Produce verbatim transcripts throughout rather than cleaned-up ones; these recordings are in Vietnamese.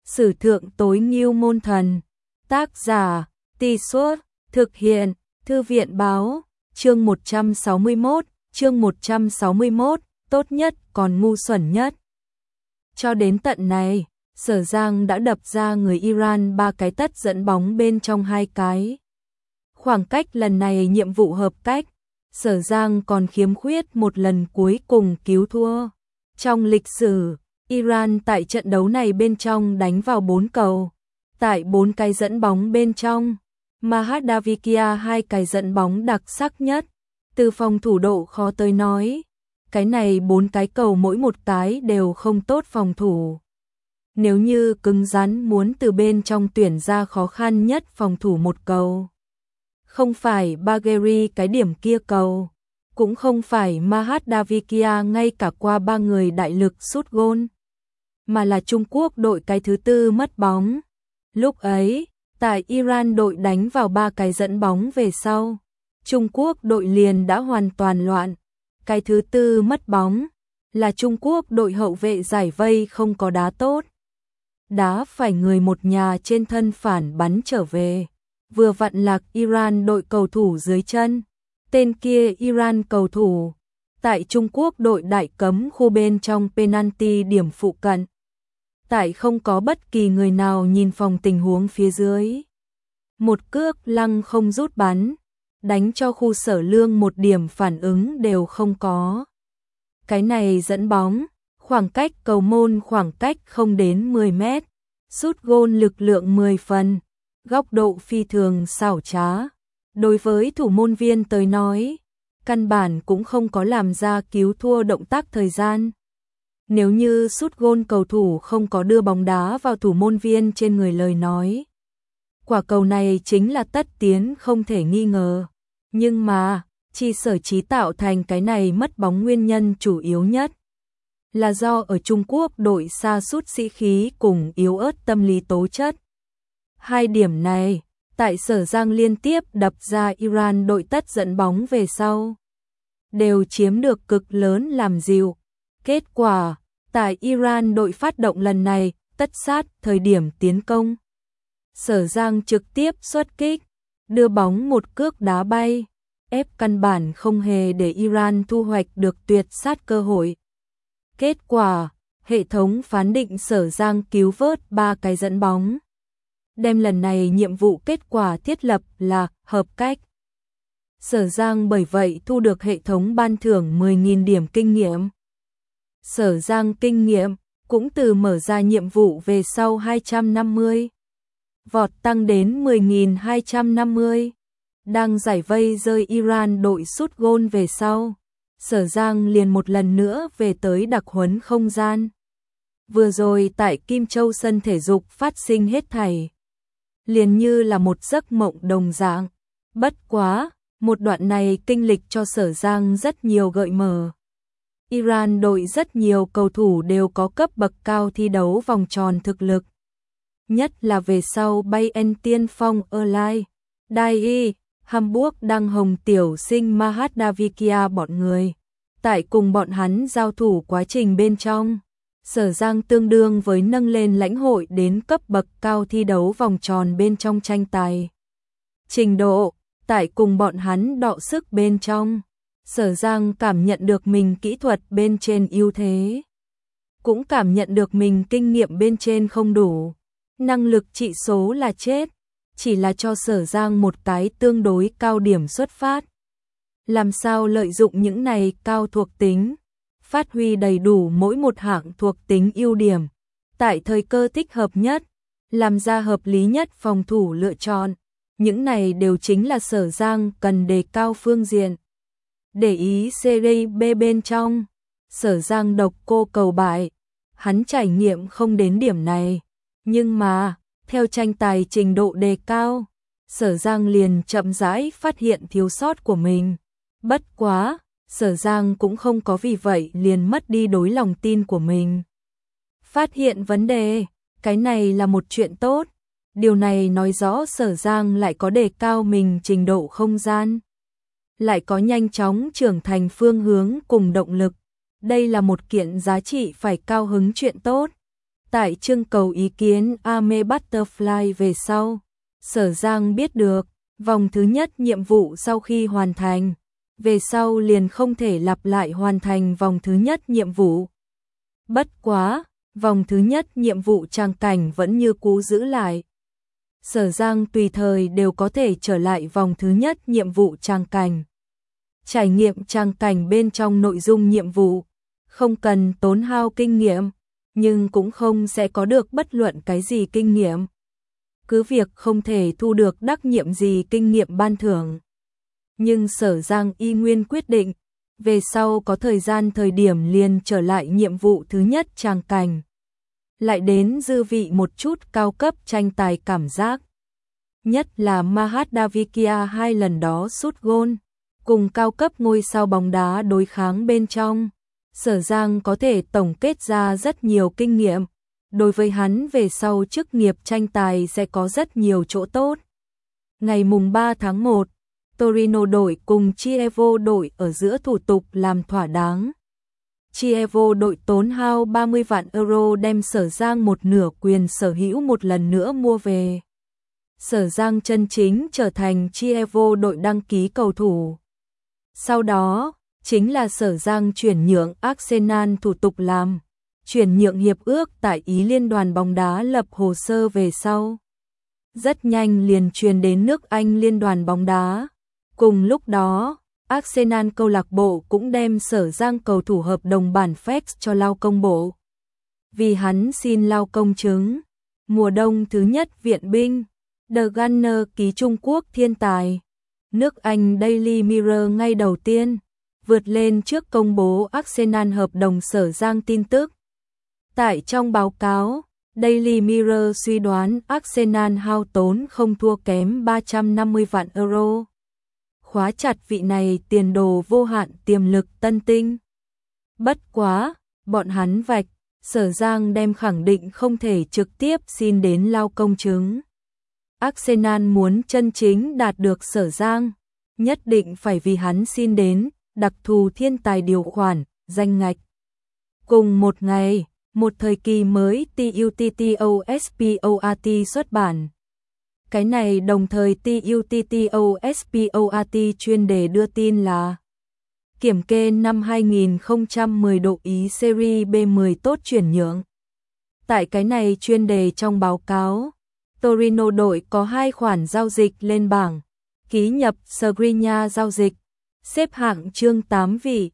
Sử thượng tối ngưu môn thần. Tác giả, Tì Suốt, thực hiện, Thư viện báo, chương một trăm sáu mươi mốt, chương một trăm sáu mươi mốt, tốt nhất còn ngu xuẩn nhất. Cho đến tận này, Sở Giang đã đập ra người Iran ba cái tất dẫn bóng bên trong hai cái. Khoảng cách lần này nhiệm vụ hợp cách, Sở Giang còn khiếm khuyết một lần cuối cùng cứu thua. Trong lịch sử, Iran tại trận đấu này bên trong đánh vào bốn cầu. Tại bốn cái dẫn bóng bên trong, Mahadavikia hai cái dẫn bóng đặc sắc nhất. Từ phòng thủ độ khó tới nói, cái này bốn cái cầu mỗi một cái đều không tốt phòng thủ. Nếu như cứng rắn muốn từ bên trong tuyển ra khó khăn nhất phòng thủ một cầu, không phải Bagheri cái điểm kia cầu, cũng không phải Mahadavikia ngay cả qua ba người đại lực sút gôn, mà là Trung Quốc đội cái thứ tư mất bóng. Lúc ấy, tại Iran đội đánh vào ba cái dẫn bóng về sau, Trung Quốc đội liền đã hoàn toàn loạn. Cái thứ tư mất bóng là Trung Quốc đội hậu vệ giải vây không có đá tốt. Đá phải người một nhà trên thân phản bắn trở về. Vừa vặn lạc Iran đội cầu thủ dưới chân. Tên kia Iran cầu thủ tại Trung Quốc đội đại cấm khu bên trong penalty điểm phụ cận. Tại không có bất kỳ người nào nhìn phòng tình huống phía dưới, một cước lăng không rút bắn, đánh cho khu Sở Lương một điểm phản ứng đều không có. Cái này dẫn bóng, khoảng cách cầu môn khoảng cách không đến mười mét, sút gôn lực lượng mười phần, góc độ phi thường xảo trá. Đối với thủ môn viên tới nói, căn bản cũng không có làm ra cứu thua động tác thời gian. Nếu như sút gôn cầu thủ không có đưa bóng đá vào thủ môn viên trên người lời nói, quả cầu này chính là tất tiến không thể nghi ngờ. Nhưng mà, chi sở trí tạo thành cái này mất bóng nguyên nhân chủ yếu nhất là do ở Trung Quốc đội sa sút sĩ khí cùng yếu ớt tâm lý tố chất. Hai điểm này, tại Sở Giang liên tiếp đập ra Iran đội tất dẫn bóng về sau, đều chiếm được cực lớn làm dịu. Kết quả, tại Iran đội phát động lần này, tất sát thời điểm tiến công, Sở Giang trực tiếp xuất kích, đưa bóng một cước đá bay, ép căn bản không hề để Iran thu hoạch được tuyệt sát cơ hội. Kết quả, hệ thống phán định Sở Giang cứu vớt ba cái dẫn bóng. Đem lần này nhiệm vụ kết quả thiết lập là hợp cách. Sở Giang bởi vậy thu được hệ thống ban thưởng mười nghìn điểm kinh nghiệm. Sở Giang kinh nghiệm cũng từ mở ra nhiệm vụ về sau hai trăm năm mươi, vọt tăng đến mười nghìn hai trăm năm mươi. Đang giải vây rơi Iran đội sút gôn về sau, Sở Giang liền một lần nữa về tới đặc huấn không gian. Vừa rồi tại Kim Châu sân thể dục phát sinh hết thảy, liền như là một giấc mộng đồng dạng. Bất quá, một đoạn này kinh lịch cho Sở Giang rất nhiều gợi mở. Iran đội rất nhiều cầu thủ đều có cấp bậc cao thi đấu vòng tròn thực lực. Nhất là về sau Bayern tiên phong Erlai, Dai, Hamburg đăng hồng tiểu sinh Mahadavikia bọn người. Tại cùng bọn hắn giao thủ quá trình bên trong, Sở Giang tương đương với nâng lên lãnh hội đến cấp bậc cao thi đấu vòng tròn bên trong tranh tài. Trình độ, tại cùng bọn hắn đọ sức bên trong, Sở Giang cảm nhận được mình kỹ thuật bên trên ưu thế, cũng cảm nhận được mình kinh nghiệm bên trên không đủ. Năng lực trị số là chết, chỉ là cho Sở Giang một cái tương đối cao điểm xuất phát. Làm sao lợi dụng những này cao thuộc tính, phát huy đầy đủ mỗi một hạng thuộc tính ưu điểm, tại thời cơ thích hợp nhất, làm ra hợp lý nhất phòng thủ lựa chọn. Những này đều chính là Sở Giang cần đề cao phương diện. Để ý Serie B bên trong, Sở Giang độc cô cầu bại, hắn trải nghiệm không đến điểm này. Nhưng mà, theo tranh tài trình độ đề cao, Sở Giang liền chậm rãi phát hiện thiếu sót của mình. Bất quá, Sở Giang cũng không có vì vậy liền mất đi đối lòng tin của mình. Phát hiện vấn đề, cái này là một chuyện tốt. Điều này nói rõ Sở Giang lại có đề cao mình trình độ không gian, lại có nhanh chóng trưởng thành phương hướng cùng động lực. Đây là một kiện giá trị phải cao hứng chuyện tốt. Tại trưng cầu ý kiến Ame Butterfly về sau, Sở Giang biết được, vòng thứ nhất nhiệm vụ sau khi hoàn thành, về sau liền không thể lặp lại hoàn thành vòng thứ nhất nhiệm vụ. Bất quá, vòng thứ nhất nhiệm vụ tràng cảnh vẫn như cũ giữ lại. Sở Giang tùy thời đều có thể trở lại vòng thứ nhất nhiệm vụ tràng cảnh. Trải nghiệm tràng cảnh bên trong nội dung nhiệm vụ, không cần tốn hao kinh nghiệm, nhưng cũng không sẽ có được bất luận cái gì kinh nghiệm. Cứ việc không thể thu được đắc nhiệm gì kinh nghiệm ban thưởng. Nhưng Sở Giang y nguyên quyết định, về sau có thời gian thời điểm liền trở lại nhiệm vụ thứ nhất tràng cảnh. Lại đến dư vị một chút cao cấp tranh tài cảm giác. Nhất là Mahadavikia hai lần đó sút gôn, cùng cao cấp ngôi sao bóng đá đối kháng bên trong. Sở Giang có thể tổng kết ra rất nhiều kinh nghiệm. Đối với hắn về sau chức nghiệp tranh tài sẽ có rất nhiều chỗ tốt. Ngày mùng ba tháng một, Torino đội cùng Chievo đội ở giữa thủ tục làm thỏa đáng. Chievo đội tốn hao ba mươi vạn euro đem Sở Giang một nửa quyền sở hữu một lần nữa mua về. Sở Giang chân chính trở thành Chievo đội đăng ký cầu thủ. Sau đó, chính là Sở Giang chuyển nhượng Arsenal thủ tục làm, chuyển nhượng hiệp ước tại Ý Liên đoàn bóng đá lập hồ sơ về sau. Rất nhanh liền truyền đến nước Anh Liên đoàn bóng đá. Cùng lúc đó, Arsenal câu lạc bộ cũng đem Sở Giang cầu thủ hợp đồng bản fax cho Lao Công bộ. Vì hắn xin Lao Công chứng, mùa đông thứ nhất viện binh, The Gunner ký Trung Quốc thiên tài. Nước Anh Daily Mirror ngay đầu tiên, vượt lên trước công bố Arsenal hợp đồng Sở Giang tin tức. Tại trong báo cáo, Daily Mirror suy đoán Arsenal hao tốn không thua kém ba trăm năm mươi vạn euro. Khóa chặt vị này tiền đồ vô hạn tiềm lực tân tinh. Bất quá, bọn hắn vạch, Sở Giang đem khẳng định không thể trực tiếp xin đến Lao Công chứng. Arsenal muốn chân chính đạt được Sở Giang, nhất định phải vì hắn xin đến, đặc thù thiên tài điều khoản, danh ngạch. Cùng một ngày, một thời kỳ mới TUTTOSPOAT xuất bản. Cái này đồng thời TUTTOSPOAT chuyên đề đưa tin là kiểm kê năm hai nghìn không trăm mười độ Ý Serie B mười tốt chuyển nhượng. Tại cái này chuyên đề trong báo cáo, Torino đội có hai khoản giao dịch lên bảng, ký nhập Skriniar giao dịch, xếp hạng chương tám vị,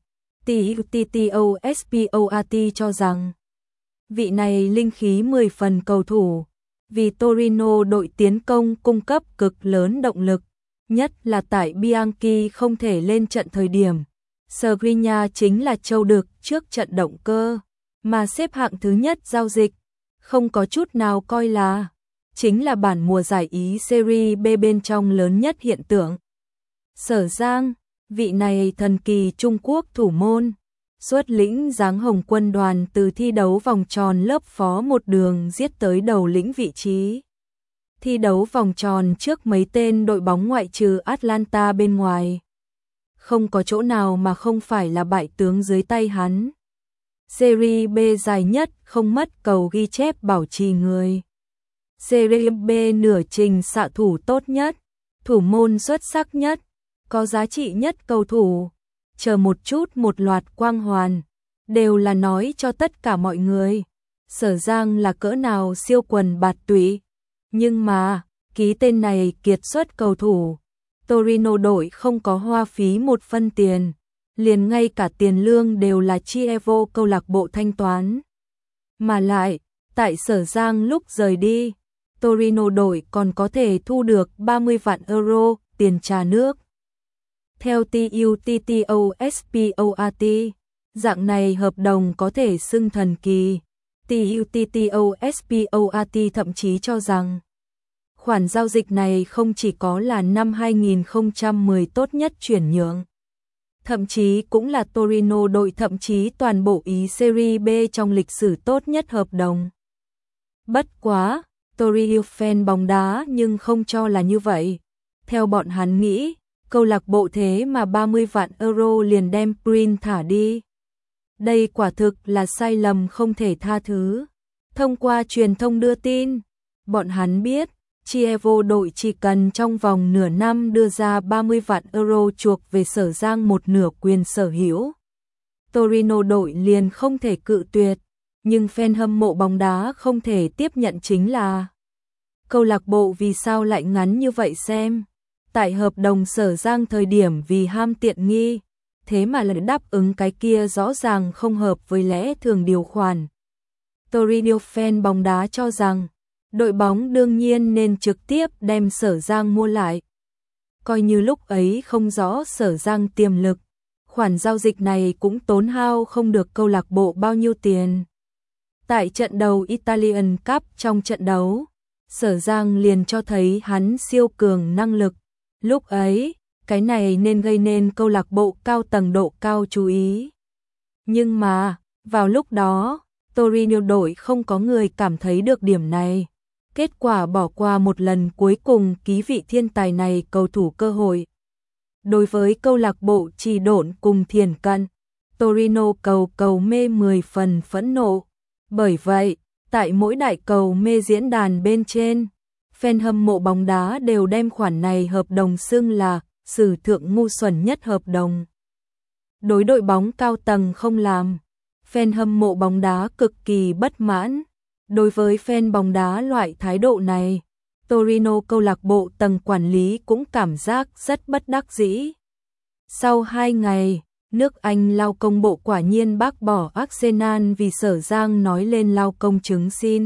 TUTTOSPOAT cho rằng vị này linh khí mười phần cầu thủ, vì Torino đội tiến công cung cấp cực lớn động lực, nhất là tại Bianchi không thể lên trận thời điểm. Skriniar chính là châu đực trước trận động cơ, mà xếp hạng thứ nhất giao dịch, không có chút nào coi là, chính là bản mùa giải Ý Serie B bên trong lớn nhất hiện tượng. Sở Giang, vị này thần kỳ Trung Quốc thủ môn, xuất lĩnh dáng hồng quân đoàn từ thi đấu vòng tròn lớp phó một đường giết tới đầu lĩnh vị trí. Thi đấu vòng tròn trước mấy tên đội bóng ngoại trừ Atlanta bên ngoài. Không có chỗ nào mà không phải là bại tướng dưới tay hắn. Serie B dài nhất không mất cầu ghi chép bảo trì người. Serie B nửa trình xạ thủ tốt nhất, thủ môn xuất sắc nhất, có giá trị nhất cầu thủ. Chờ một chút một loạt quang hoàn, đều là nói cho tất cả mọi người, Sở Giang là cỡ nào siêu quần bạt tụy. Nhưng mà, ký tên này kiệt xuất cầu thủ, Torino đội không có hoa phí một phân tiền, liền ngay cả tiền lương đều là Chievo câu lạc bộ thanh toán. Mà lại, tại Sở Giang lúc rời đi, Torino đội còn có thể thu được ba mươi vạn euro tiền trà nước. Theo TUTTOSPOAT, dạng này hợp đồng có thể xưng thần kỳ. TUTTOSPOAT thậm chí cho rằng khoản giao dịch này không chỉ có là năm hai nghìn không trăm mười tốt nhất chuyển nhượng, thậm chí cũng là Torino đội thậm chí toàn bộ Ý Serie B trong lịch sử tốt nhất hợp đồng. Bất quá, Torino fan bóng đá nhưng không cho là như vậy. Theo bọn hắn nghĩ, câu lạc bộ thế mà ba mươi vạn euro liền đem Prin thả đi. Đây quả thực là sai lầm không thể tha thứ. Thông qua truyền thông đưa tin, bọn hắn biết, Chievo đội chỉ cần trong vòng nửa năm đưa ra ba mươi vạn euro chuộc về Sở Giang một nửa quyền sở hữu. Torino đội liền không thể cự tuyệt, nhưng fan hâm mộ bóng đá không thể tiếp nhận chính là câu lạc bộ vì sao lại ngắn như vậy xem. Tại hợp đồng Sở Giang thời điểm vì ham tiện nghi, thế mà lại đáp ứng cái kia rõ ràng không hợp với lẽ thường điều khoản. Torino fan bóng đá cho rằng, đội bóng đương nhiên nên trực tiếp đem Sở Giang mua lại. Coi như lúc ấy không rõ Sở Giang tiềm lực, khoản giao dịch này cũng tốn hao không được câu lạc bộ bao nhiêu tiền. Tại trận đầu Italian Cup trong trận đấu, Sở Giang liền cho thấy hắn siêu cường năng lực. Lúc ấy, cái này nên gây nên câu lạc bộ cao tầng độ cao chú ý. Nhưng mà, vào lúc đó, Torino đội không có người cảm thấy được điểm này. Kết quả bỏ qua một lần cuối cùng ký vị thiên tài này cầu thủ cơ hội. Đối với câu lạc bộ Trì Độn cùng Thiền Cận, Torino cầu cầu mê mười phần phẫn nộ. Bởi vậy, tại mỗi đại cầu mê diễn đàn bên trên, fan hâm mộ bóng đá đều đem khoản này hợp đồng xưng là sử thượng ngu xuẩn nhất hợp đồng. Đối đội bóng cao tầng không làm, fan hâm mộ bóng đá cực kỳ bất mãn. Đối với fan bóng đá loại thái độ này, Torino câu lạc bộ tầng quản lý cũng cảm giác rất bất đắc dĩ. Sau hai ngày, nước Anh lao công bộ quả nhiên bác bỏ Arsenal vì Sở Giang nói lên lao công chứng xin.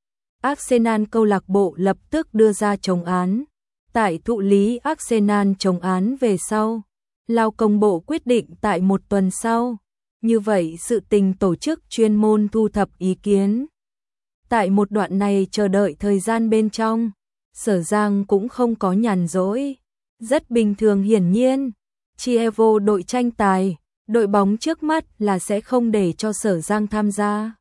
Arsenal câu lạc bộ lập tức đưa ra chống án. Tại thụ lý Arsenal chống án về sau, lao công bộ quyết định tại một tuần sau. Như vậy sự tình tổ chức chuyên môn thu thập ý kiến. Tại một đoạn này chờ đợi thời gian bên trong, Sở Giang cũng không có nhàn rỗi. Rất bình thường hiển nhiên, Chievo đội tranh tài, đội bóng trước mắt là sẽ không để cho Sở Giang tham gia.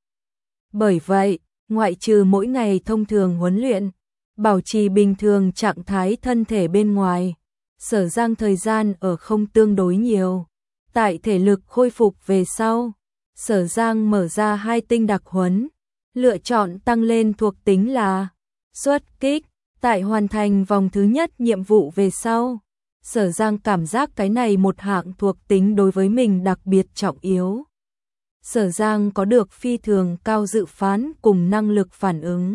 Bởi vậy, ngoại trừ mỗi ngày thông thường huấn luyện, bảo trì bình thường trạng thái thân thể bên ngoài, Sở Giang thời gian ở không tương đối nhiều. Tại thể lực khôi phục về sau, Sở Giang mở ra hai tinh đặc huấn, lựa chọn tăng lên thuộc tính là xuất kích. Tại hoàn thành vòng thứ nhất nhiệm vụ về sau, Sở Giang cảm giác cái này một hạng thuộc tính đối với mình đặc biệt trọng yếu. Sở Giang có được phi thường cao dự phán cùng năng lực phản ứng.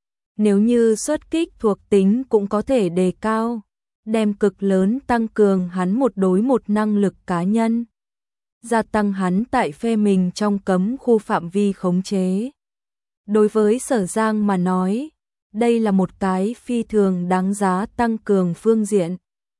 Nếu như xuất kích thuộc tính cũng có thể đề cao, đem cực lớn tăng cường hắn một đối một năng lực cá nhân, gia tăng hắn tại phe mình trong cấm khu phạm vi khống chế. Đối với Sở Giang mà nói, đây là một cái phi thường đáng giá tăng cường phương diện.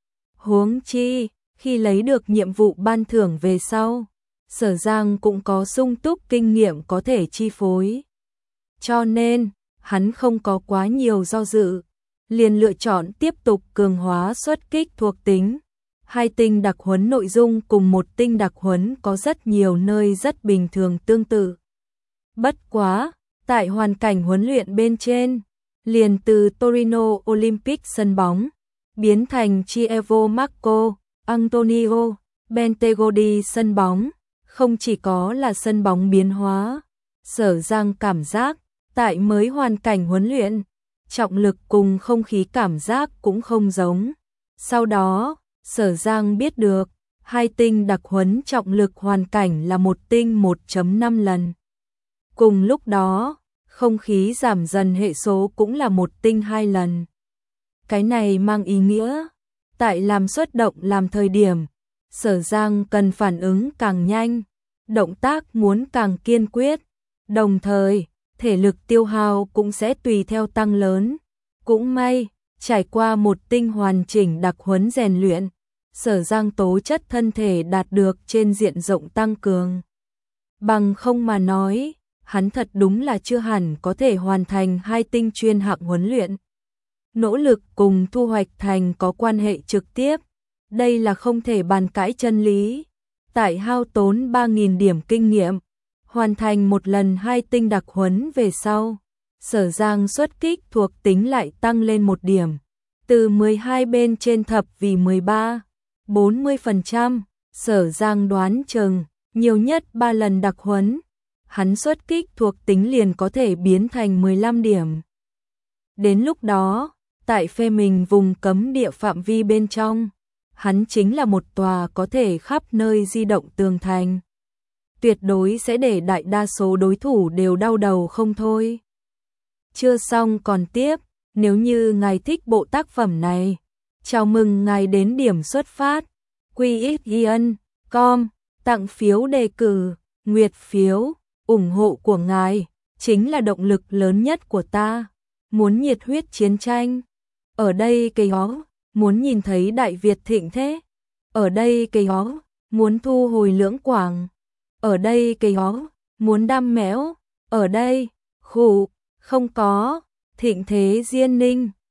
Huống chi, khi lấy được nhiệm vụ ban thưởng về sau, Sở Giang cũng có sung túc kinh nghiệm có thể chi phối. Cho nên, hắn không có quá nhiều do dự, liền lựa chọn tiếp tục cường hóa xuất kích thuộc tính. Hai tinh đặc huấn nội dung cùng một tinh đặc huấn có rất nhiều nơi rất bình thường tương tự. Bất quá, tại hoàn cảnh huấn luyện bên trên, liền từ Torino Olympic sân bóng, biến thành Chievo Marco Antonio Bentegodi sân bóng, không chỉ có là sân bóng biến hóa, Sở Giang cảm giác, tại mới hoàn cảnh huấn luyện, trọng lực cùng không khí cảm giác cũng không giống. Sau đó, Sở Giang biết được, hai tinh đặc huấn trọng lực hoàn cảnh là một tinh một phẩy năm lần. Cùng lúc đó, không khí giảm dần hệ số cũng là một tinh hai lần. Cái này mang ý nghĩa, tại làm xuất động làm thời điểm, Sở Giang cần phản ứng càng nhanh, động tác muốn càng kiên quyết, đồng thời, thể lực tiêu hao cũng sẽ tùy theo tăng lớn. Cũng may, trải qua một tinh hoàn chỉnh đặc huấn rèn luyện, Sở Giang tố chất thân thể đạt được trên diện rộng tăng cường. Bằng không mà nói, hắn thật đúng là chưa hẳn có thể hoàn thành hai tinh chuyên hạng huấn luyện. Nỗ lực cùng thu hoạch thành có quan hệ trực tiếp, đây là không thể bàn cãi chân lý. Tại hao tốn ba nghìn điểm kinh nghiệm, hoàn thành một lần hai tinh đặc huấn về sau, Sở Giang xuất kích thuộc tính lại tăng lên một điểm, từ mười hai bên trên thập vì mười ba, bốn mươi phần trăm. Sở Giang đoán chừng nhiều nhất ba lần đặc huấn, hắn xuất kích thuộc tính liền có thể biến thành mười lăm điểm. Đến lúc đó, tại phê mình vùng cấm địa phạm vi bên trong, hắn chính là một tòa có thể khắp nơi di động tường thành. Tuyệt đối sẽ để đại đa số đối thủ đều đau đầu không thôi. Chưa xong còn tiếp, nếu như ngài thích bộ tác phẩm này, chào mừng ngài đến điểm xuất phát, quy ích yên com, tặng phiếu đề cử, nguyệt phiếu, ủng hộ của ngài, chính là động lực lớn nhất của ta. Muốn nhiệt huyết chiến tranh, ở đây cây ó, muốn nhìn thấy Đại Việt thịnh thế, ở đây cây ó, muốn thu hồi Lưỡng Quảng, ở đây cây ó, muốn đam mẽo, ở đây, khủ, không có, thịnh thế Diên Ninh.